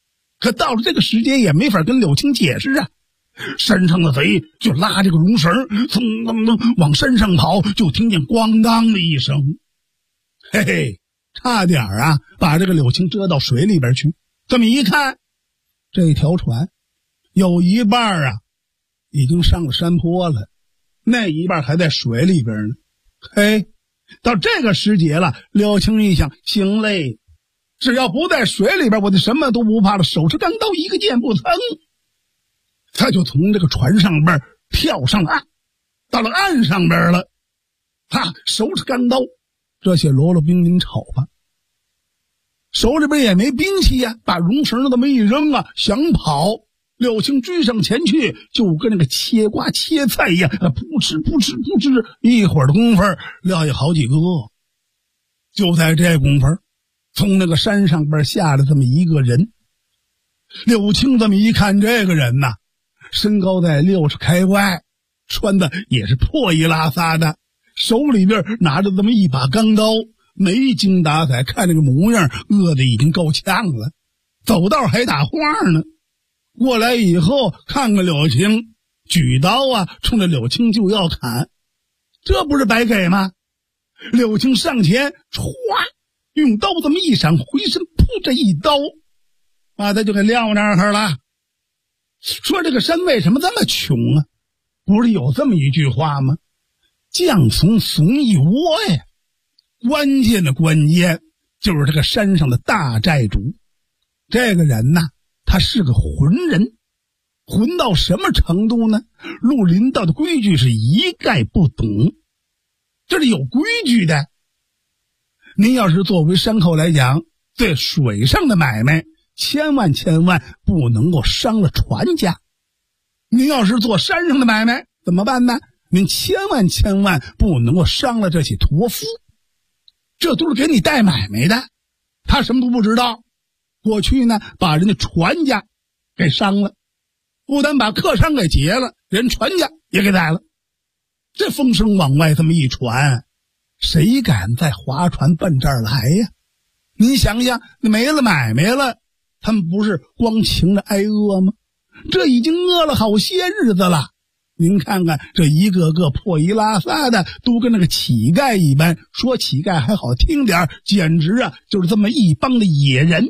可到了这个时节也没法跟柳青解释啊。山上的贼就拉这个绒绳，往山上跑，就听见咣当的一声，嘿嘿，差点啊把这个柳青遮到水里边去。这么一看，这条船有一半啊已经上了山坡了，那一半还在水里边呢。嘿，到这个时节了，柳青一想，行嘞，只要不在水里边，我就什么都不怕了，手持钢刀，一个箭步噌，他就从这个船上边跳上岸，到了岸上边了，手持钢刀，这些罗罗兵您瞅吧，手里边也没兵器呀，把绒绳这么一扔啊，想跑，柳青追上前去，就跟那个切瓜切菜一样，扑哧扑哧扑哧，一会儿的功夫撂下好几个。就在这功夫，从那个山上边下来这么一个人。柳青这么一看，这个人呐，身高在60开外，穿的也是破衣拉撒的，手里边拿着这么一把钢刀，没精打采，看这个模样饿得已经够呛了，走道还打话呢。过来以后看看柳青，举刀啊冲着柳青就要砍，这不是白给吗？柳青上前歘，用刀这么一闪，回身扑这一刀，把他就给撂那儿了。说这个山为什么这么穷啊？不是有这么一句话吗？将怂怂一窝呀。关键的关键就是这个山上的大寨主，这个人呐，他是个浑人，浑到什么程度呢？绿林道的规矩是一概不懂，这是有规矩的。您要是作为山口来讲，在水上的买卖千万不能够伤了船家。您要是做山上的买卖怎么办呢？您千万不能够伤了这些驼夫，这都是给你带买卖的，他什么都不知道。过去呢，把人家船家给伤了，不但把客商给劫了，人船家也给宰了。这风声往外这么一传，谁敢再划船奔这儿来呀？你想想，没了买卖了，他们不是光情着挨饿吗？这已经饿了好些日子了。您看看这一个个破衣拉撒的，都跟那个乞丐一般，说乞丐还好听点，简直啊就是这么一帮的野人。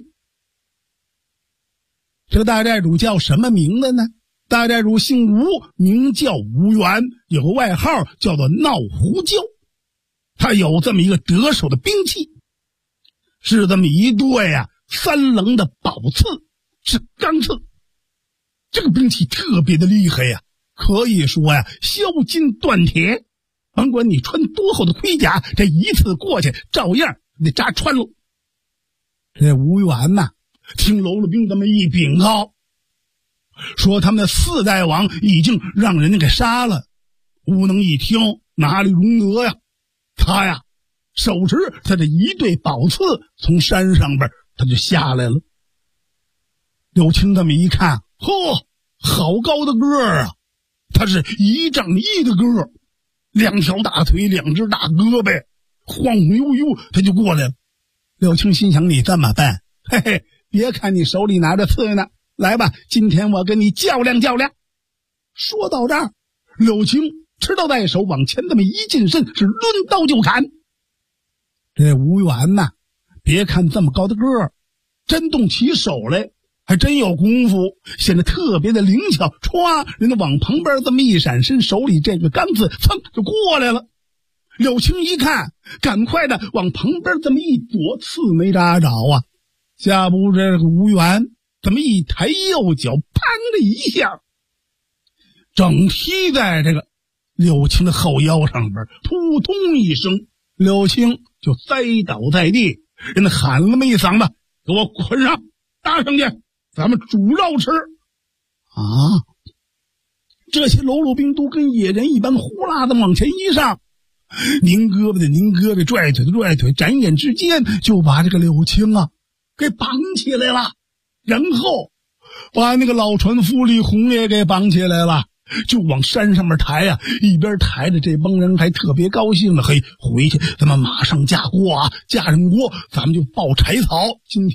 这个大寨主叫什么名字呢？大寨主姓吴，名叫吴元，有个外号叫做闹胡椒。他有这么一个得手的兵器，是这么一对3棱的宝刺，是钢刺。这个兵器特别的厉害呀，可以说削金断铁，甭管你穿多厚的盔甲，这一次过去照样得扎穿了。这吴元呐，听喽啰兵这么一禀告，说他们的4代王已经让人家给杀了。吴能一听，哪里容得呀？他呀手持他这一对宝刺，从山上边他就下来了。柳青这么一看，嚯，好高的个儿啊！他是1.1丈的个儿，2条大腿，2只大胳膊，晃晃悠悠他就过来了。柳青心想，你这么笨，嘿嘿，别看你手里拿着刺呢，来吧，今天我跟你较量较量。说到这儿，柳青持刀在手，往前这么一近身，是抡刀就砍。这吴元呐，别看这么高的个儿，真动起手来还真有功夫，显得特别的灵巧。歘，人家往旁边这么一闪身，手里这个钢刺噌就过来了。柳青一看，赶快的往旁边这么一躲，刺没扎着啊。下不这个吴元这么一抬右脚，砰的一下，整踢在这个柳青的后腰上边，扑通一声，柳青就栽倒在地。人家喊了那么一嗓子，给我捆上，搭上去，咱们煮肉吃啊！这些喽啰兵都跟野人一般，呼啦的往前一上，拧胳膊的拧胳膊，拽腿的拽腿，转眼之间就把这个柳青给绑起来了，然后把那个老船夫李红也给绑起来了，就往山上面抬一边抬着，这帮人还特别高兴的，嘿，回去咱们马上架锅架上锅，咱们就爆柴草，今天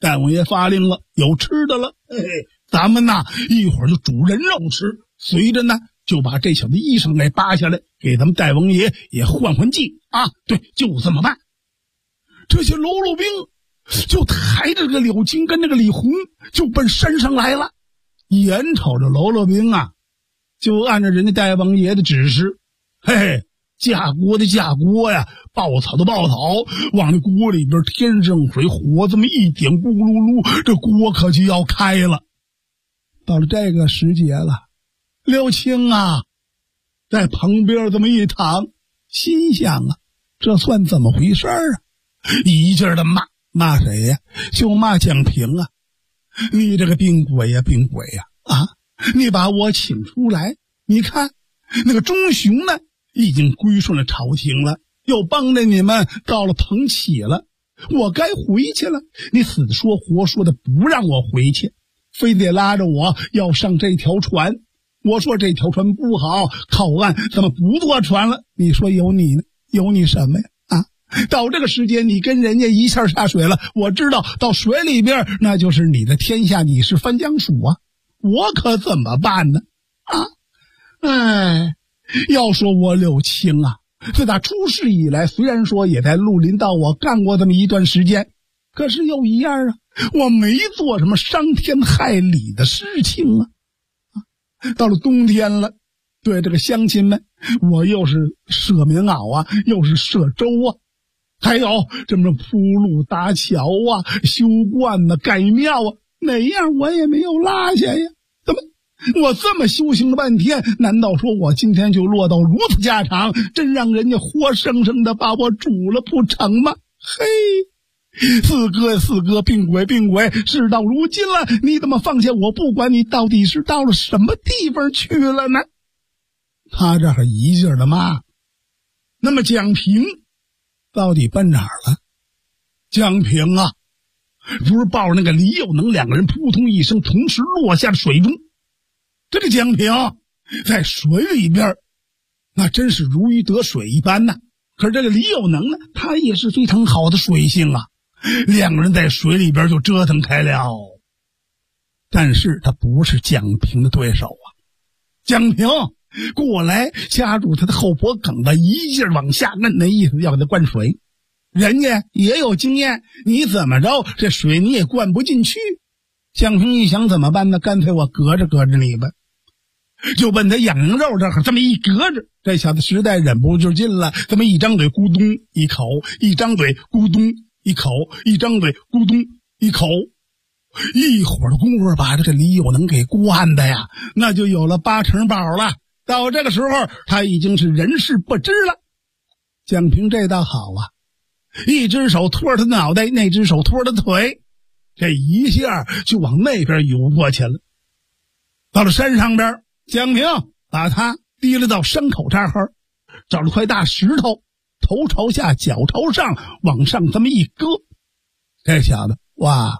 大王爷发令了，有吃的了，咱们呐一会儿就煮人肉吃，随着呢就把这小子衣裳给扒下来，给咱们大王爷也换换季啊！对，就这么办。这些喽啰兵就抬着这个柳青跟这个李红就奔山上来了。眼瞅着喽啰兵啊，就按照人家大王爷的指示，架锅的架锅呀，爆草的爆草，往那锅里边添上水，火这么一点，咕噜噜，这锅可就要开了。到了这个时节了，刘青啊在旁边这么一躺，心想啊，这算怎么回事啊？一劲儿的骂谁呀？就骂蒋平啊！你这个病鬼呀，病鬼呀！啊，你把我请出来，你看那个钟雄呢已经归顺了朝廷了，又帮着你们到了彭起了，我该回去了，你死说活说的不让我回去，非得拉着我要上这条船。我说这条船不好，靠岸怎么不坐船了？你说有你呢？有你什么呀？啊，到这个时间你跟人家一下下水了，我知道到水里边那就是你的天下，你是番江属啊，我可怎么办呢？啊，要说我柳青啊，自打出世以来，虽然说也在绿林道我干过这么一段时间，可是又一样啊，我没做什么伤天害理的事情啊。到了冬天了，对这个乡亲们，我又是设棉袄啊，又是设粥啊，还有这么铺路搭桥啊，修观啊，盖庙啊，哪样我也没有落下呀。怎么我这么修行了半天，难道说我今天就落到如此下场，真让人家活生生的把我煮了不成吗？四哥，病鬼，事到如今了，你怎么放下我不管，你到底是到了什么地方去了呢？他这儿一劲儿的骂。那么蒋平到底奔哪儿了？蒋平啊，不是抱着那个李有能两个人扑通一声同时落下水中。这个蒋平在水里边那真是如鱼得水一般呐。可是这个李有能呢，他也是非常好的水性啊，两个人在水里边就折腾开了。但是他不是蒋平的对手啊。蒋平过来掐住他的后脖梗子，一劲往下摁，那意思要给他灌水。人家也有经验，你怎么着这水你也灌不进去。蒋平一想怎么办呢？干脆我隔着你吧，就奔他痒痒肉这儿这么一隔着，这小子实在忍不住劲了，这么一张嘴咕咚一口，一张嘴咕咚一口，一张嘴咕咚一口，一会儿的功夫把这个李有能给灌的呀，那就有了8成饱了。到这个时候他已经是人事不知了。蒋平这倒好啊，一只手托着他脑袋，那只手托着腿，这一下就往那边游过去了。到了山上边，蒋平把他提了到山口这儿，找了块大石头，头朝下脚朝上往上这么一搁，这小子哇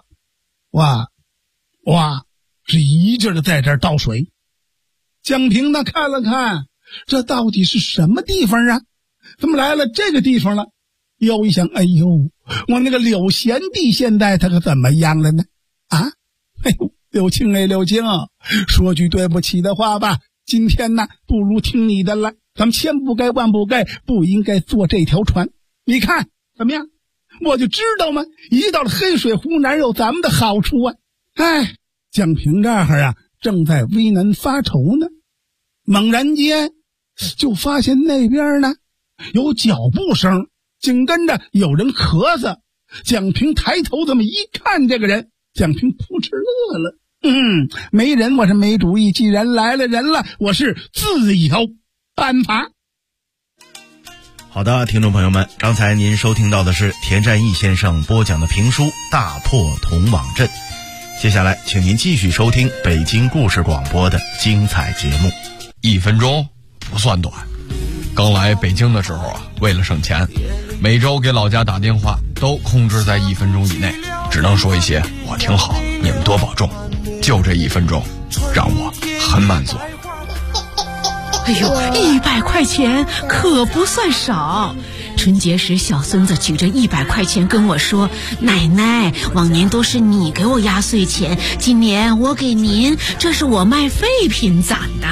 是一劲的在这儿倒水。蒋平呢看了看，这到底是什么地方啊？怎么来了这个地方了？又一想，哎呦，我那个柳贤弟现在他可怎么样了呢？啊，哎呦，柳青，说句对不起的话吧，今天呢不如听你的了，咱们千不该万不该，不应该坐这条船。你看怎么样？我就知道嘛，一到了黑水湖哪有咱们的好处啊？哎，蒋平这儿啊正在为难发愁呢，猛然间就发现那边呢有脚步声，紧跟着有人咳嗽。蒋平抬头这么一看，这个人，蒋平扑哧乐了。没人我是没主意，既然来了人了，我是自有办法。 好的，听众朋友们，刚才您收听到的是田占义先生播讲的评书《大破铜网阵》。接下来请您继续收听北京故事广播的精彩节目。 1分钟不算短，刚来北京的时候啊，为了省钱，每周给老家打电话都控制在1分钟以内，只能说一些我挺好，你们多保重，就这1分钟让我很满足。 哎呦，100块钱可不算少， 春节时小孙子举着100块钱跟我说，奶奶，往年都是你给我压岁钱，今年我给您，这是我卖废品攒的。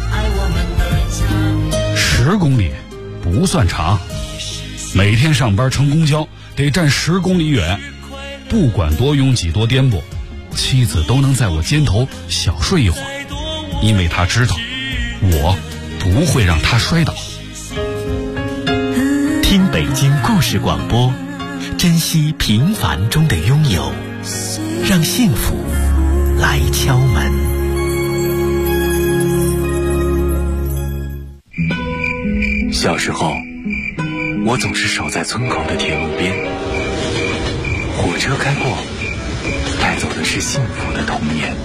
10公里不算长，每天上班乘公交得站10公里远，不管多拥挤多颠簸，妻子都能在我肩头小睡一会儿，因为她知道我不会让她摔倒。 听北京故事广播，珍惜平凡中的拥有，让幸福来敲门。 小时候，我总是守在村口的铁路边，火车开过，带走的是幸福的童年。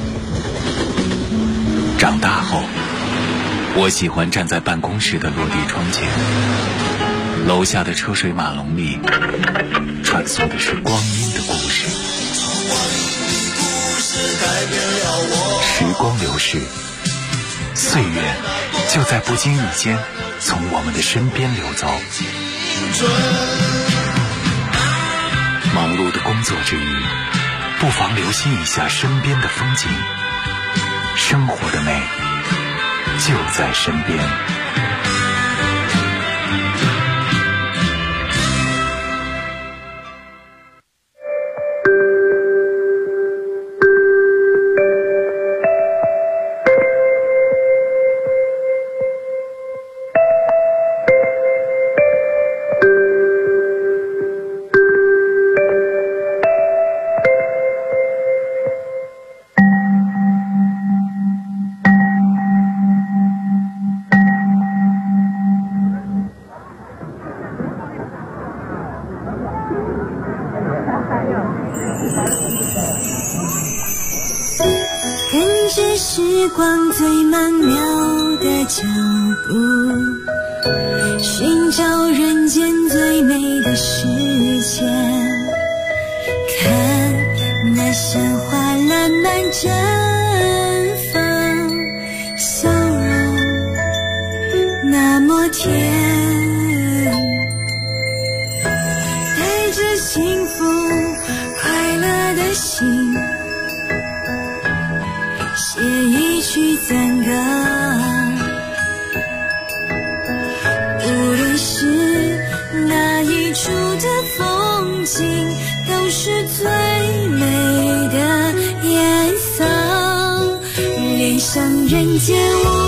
长大后，我喜欢站在办公室的落地窗前，楼下的车水马龙里穿梭的是光阴的故事。时光流逝，岁月就在不经意间从我们的身边流走。忙碌的工作之余，不妨留心一下身边的风景，生活的美就在身边。 跟着时光最曼妙的脚步，寻找人间最美的世界，看那鲜花烂漫绽放，笑容那么甜，带着幸福快乐的心，写一曲赞歌，无论是哪一处的风景，都是最美的颜色，恋上人间无